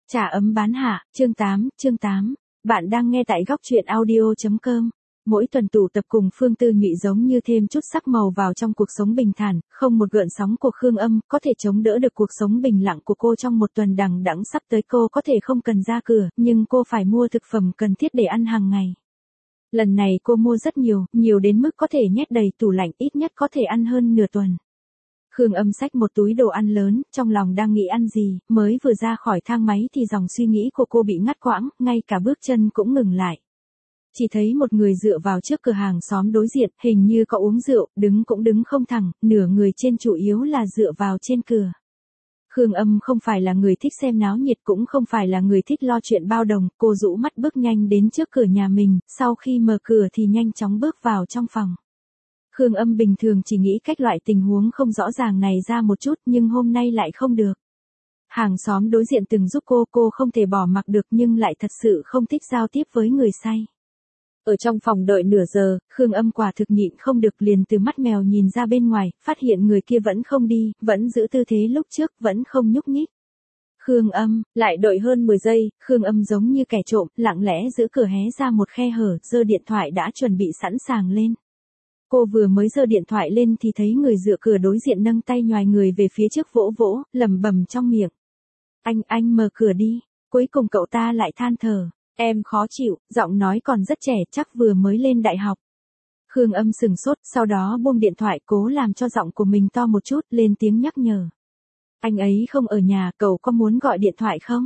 Trà ấm bán hạ, chương 8. Bạn đang nghe tại góc truyện audio.com. Mỗi tuần tụ tập cùng Phương Tư Nhụy giống như thêm chút sắc màu vào trong cuộc sống bình thản, không một gợn sóng của Khương Âm có thể chống đỡ được cuộc sống bình lặng của cô trong một tuần đằng đẵng sắp tới. Cô có thể không cần ra cửa, nhưng cô phải mua thực phẩm cần thiết để ăn hàng ngày. Lần này cô mua rất nhiều, nhiều đến mức có thể nhét đầy tủ lạnh, ít nhất có thể ăn hơn nửa tuần. Khương Âm xách một túi đồ ăn lớn, trong lòng đang nghĩ ăn gì, mới vừa ra khỏi thang máy thì dòng suy nghĩ của cô bị ngắt quãng, ngay cả bước chân cũng ngừng lại. Chỉ thấy một người dựa vào trước cửa hàng xóm đối diện, hình như có uống rượu, đứng cũng đứng không thẳng, nửa người trên chủ yếu là dựa vào trên cửa. Khương Âm không phải là người thích xem náo nhiệt, cũng không phải là người thích lo chuyện bao đồng, cô rũ mắt bước nhanh đến trước cửa nhà mình, sau khi mở cửa thì nhanh chóng bước vào trong phòng. Khương Âm bình thường chỉ nghĩ cách loại tình huống không rõ ràng này ra một chút, nhưng hôm nay lại không được. Hàng xóm đối diện từng giúp cô không thể bỏ mặc được, nhưng lại thật sự không thích giao tiếp với người say. Ở trong phòng đợi nửa giờ, Khương Âm quả thực nhịn không được, liền từ mắt mèo nhìn ra bên ngoài, phát hiện người kia vẫn không đi, vẫn giữ tư thế lúc trước, vẫn không nhúc nhích. Khương Âm, lại đợi hơn 10 giây, Khương Âm giống như kẻ trộm, lặng lẽ giữ cửa hé ra một khe hở, giơ điện thoại đã chuẩn bị sẵn sàng lên. Cô vừa mới giơ điện thoại lên thì thấy người dựa cửa đối diện nâng tay nhoài người về phía trước, vỗ vỗ, lẩm bẩm trong miệng. Anh mở cửa đi. Cuối cùng cậu ta lại than thở. Em khó chịu, giọng nói còn rất trẻ, chắc vừa mới lên đại học. Khương Âm sừng sốt, sau đó buông điện thoại, cố làm cho giọng của mình to một chút, lên tiếng nhắc nhở. Anh ấy không ở nhà, cậu có muốn gọi điện thoại không?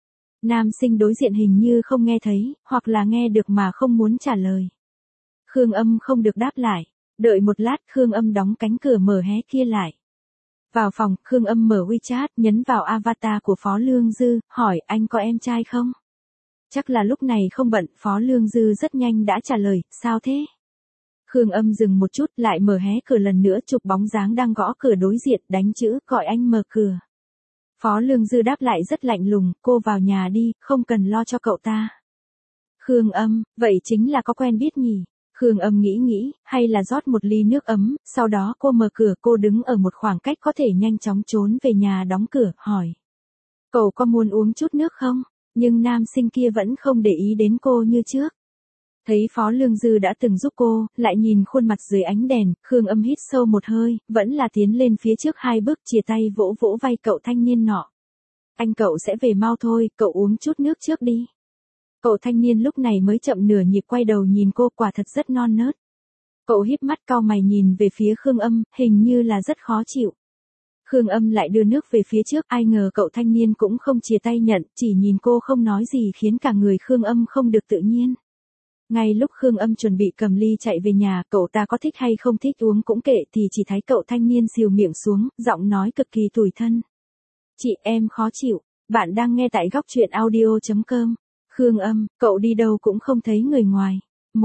Nam sinh đối diện hình như không nghe thấy, hoặc là nghe được mà không muốn trả lời. Khương Âm không được đáp lại. Đợi một lát, Khương Âm đóng cánh cửa mở hé kia lại. Vào phòng, Khương Âm mở WeChat, nhấn vào avatar của Phó Lương Dư, hỏi anh có em trai không? Chắc là lúc này không bận, Phó Lương Dư rất nhanh đã trả lời, sao thế? Khương Âm dừng một chút, lại mở hé cửa lần nữa, chụp bóng dáng đang gõ cửa đối diện, đánh chữ, gọi anh mở cửa. Phó Lương Dư đáp lại rất lạnh lùng, cô vào nhà đi, không cần lo cho cậu ta. Khương Âm, vậy chính là có quen biết nhỉ? Khương Âm nghĩ, hay là rót một ly nước ấm, sau đó cô mở cửa, cô đứng ở một khoảng cách có thể nhanh chóng trốn về nhà, đóng cửa, hỏi. Cậu có muốn uống chút nước không? Nhưng nam sinh kia vẫn không để ý đến cô như trước. Thấy Phó Lương Dư đã từng giúp cô, lại nhìn khuôn mặt dưới ánh đèn, Khương Âm hít sâu một hơi, vẫn là tiến lên phía trước 2 bước, chìa tay vỗ vỗ vai cậu thanh niên nọ. Anh cậu sẽ về mau thôi, cậu uống chút nước trước đi. Cậu thanh niên lúc này mới chậm nửa nhịp quay đầu nhìn cô, quả thật rất non nớt. Cậu híp mắt cau mày nhìn về phía Khương Âm, hình như là rất khó chịu. Khương Âm lại đưa nước về phía trước, ai ngờ cậu thanh niên cũng không chìa tay nhận, chỉ nhìn cô không nói gì, khiến cả người Khương Âm không được tự nhiên. Ngay lúc Khương Âm chuẩn bị cầm ly chạy về nhà, cậu ta có thích hay không thích uống cũng kệ, thì chỉ thấy cậu thanh niên xìu miệng xuống, giọng nói cực kỳ tủi thân. Chị, em khó chịu, bạn đang nghe tại góc truyện audio.com. Khương Âm, cậu đi đâu cũng không thấy người ngoài.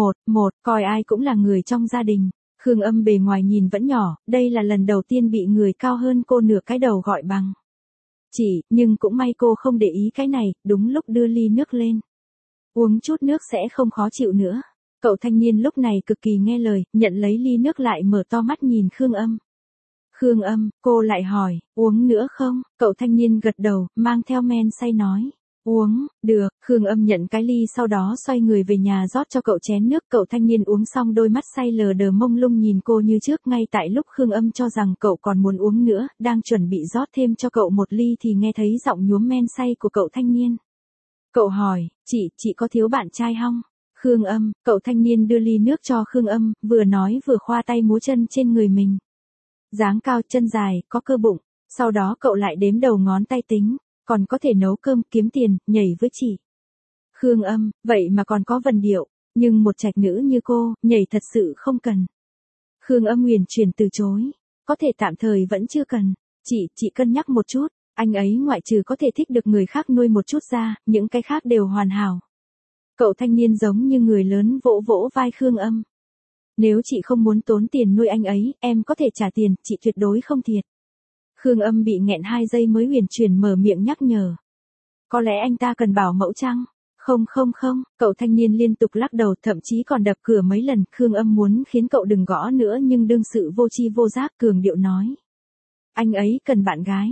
Coi ai cũng là người trong gia đình. Khương Âm bề ngoài nhìn vẫn nhỏ, đây là lần đầu tiên bị người cao hơn cô nửa cái đầu gọi bằng chị, nhưng cũng may cô không để ý cái này, đúng lúc đưa ly nước lên. Uống chút nước sẽ không khó chịu nữa. Cậu thanh niên lúc này cực kỳ nghe lời, nhận lấy ly nước lại mở to mắt nhìn Khương Âm. Khương Âm, cô lại hỏi, uống nữa không? Cậu thanh niên gật đầu, mang theo men say nói. Uống, được. Khương Âm nhận cái ly, sau đó xoay người về nhà rót cho cậu chén nước. Cậu thanh niên uống xong, đôi mắt say lờ đờ mông lung nhìn cô như trước. Ngay tại lúc Khương Âm cho rằng cậu còn muốn uống nữa, đang chuẩn bị rót thêm cho cậu một ly thì nghe thấy giọng nhuốm men say của cậu thanh niên. Cậu hỏi, chị có thiếu bạn trai không? Khương Âm, cậu thanh niên đưa ly nước cho Khương Âm, vừa nói vừa khoa tay múa chân trên người mình. Dáng cao, chân dài, có cơ bụng. Sau đó cậu lại đếm đầu ngón tay tính. Còn có thể nấu cơm, kiếm tiền, nhảy với chị. Khương Âm, vậy mà còn có vần điệu, nhưng một trạch nữ như cô, nhảy thật sự không cần. Khương Âm huyền chuyển từ chối, có thể tạm thời vẫn chưa cần. Chị cân nhắc một chút, anh ấy ngoại trừ có thể thích được người khác nuôi một chút ra, những cái khác đều hoàn hảo. Cậu thanh niên giống như người lớn vỗ vỗ vai Khương Âm. Nếu chị không muốn tốn tiền nuôi anh ấy, em có thể trả tiền, chị tuyệt đối không thiệt. Khương Âm bị nghẹn 2 giây mới huyền chuyển mở miệng nhắc nhở. Có lẽ anh ta cần bảo mẫu chăng? Không, cậu thanh niên liên tục lắc đầu, thậm chí còn đập cửa mấy lần. Khương Âm muốn khiến cậu đừng gõ nữa nhưng đương sự vô tri vô giác, cường điệu nói. Anh ấy cần bạn gái.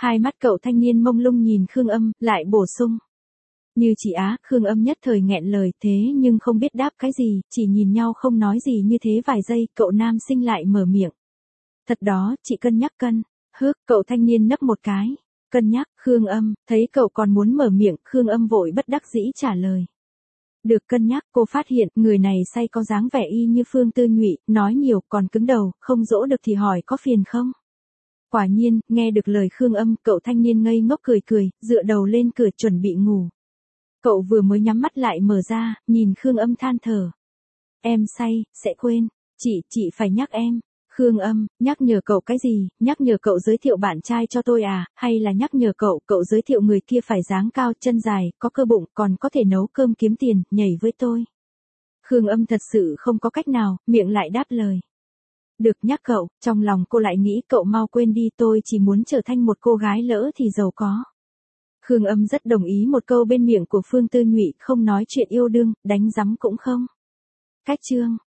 Hai mắt cậu thanh niên mông lung nhìn Khương Âm, lại bổ sung. Như chị á, Khương Âm nhất thời nghẹn lời thế nhưng không biết đáp cái gì, chỉ nhìn nhau không nói gì như thế vài giây, cậu nam sinh lại mở miệng. Thật đó, chị cân nhắc cân. Cậu thanh niên nấp một cái. Cân nhắc, Khương Âm, thấy cậu còn muốn mở miệng, Khương Âm vội bất đắc dĩ trả lời. Được cân nhắc, cô phát hiện, người này say có dáng vẻ y như Phương Tư Nhụy, nói nhiều, còn cứng đầu, không dỗ được thì hỏi có phiền không? Quả nhiên, nghe được lời Khương Âm, cậu thanh niên ngây ngốc cười cười, dựa đầu lên cửa chuẩn bị ngủ. Cậu vừa mới nhắm mắt lại mở ra, nhìn Khương Âm than thở. Em say, sẽ quên. Chị phải nhắc em. Khương Âm, nhắc nhở cậu cái gì, nhắc nhở cậu giới thiệu bạn trai cho tôi à, hay là nhắc nhở cậu giới thiệu người kia phải dáng cao, chân dài, có cơ bụng, còn có thể nấu cơm kiếm tiền, nhảy với tôi. Khương Âm thật sự không có cách nào, miệng lại đáp lời. Được nhắc cậu, trong lòng cô lại nghĩ cậu mau quên đi, tôi chỉ muốn trở thành một cô gái lỡ thì giàu có. Khương Âm rất đồng ý một câu bên miệng của Phương Tư Nhụy, không nói chuyện yêu đương, đánh rắm cũng không. Cách chương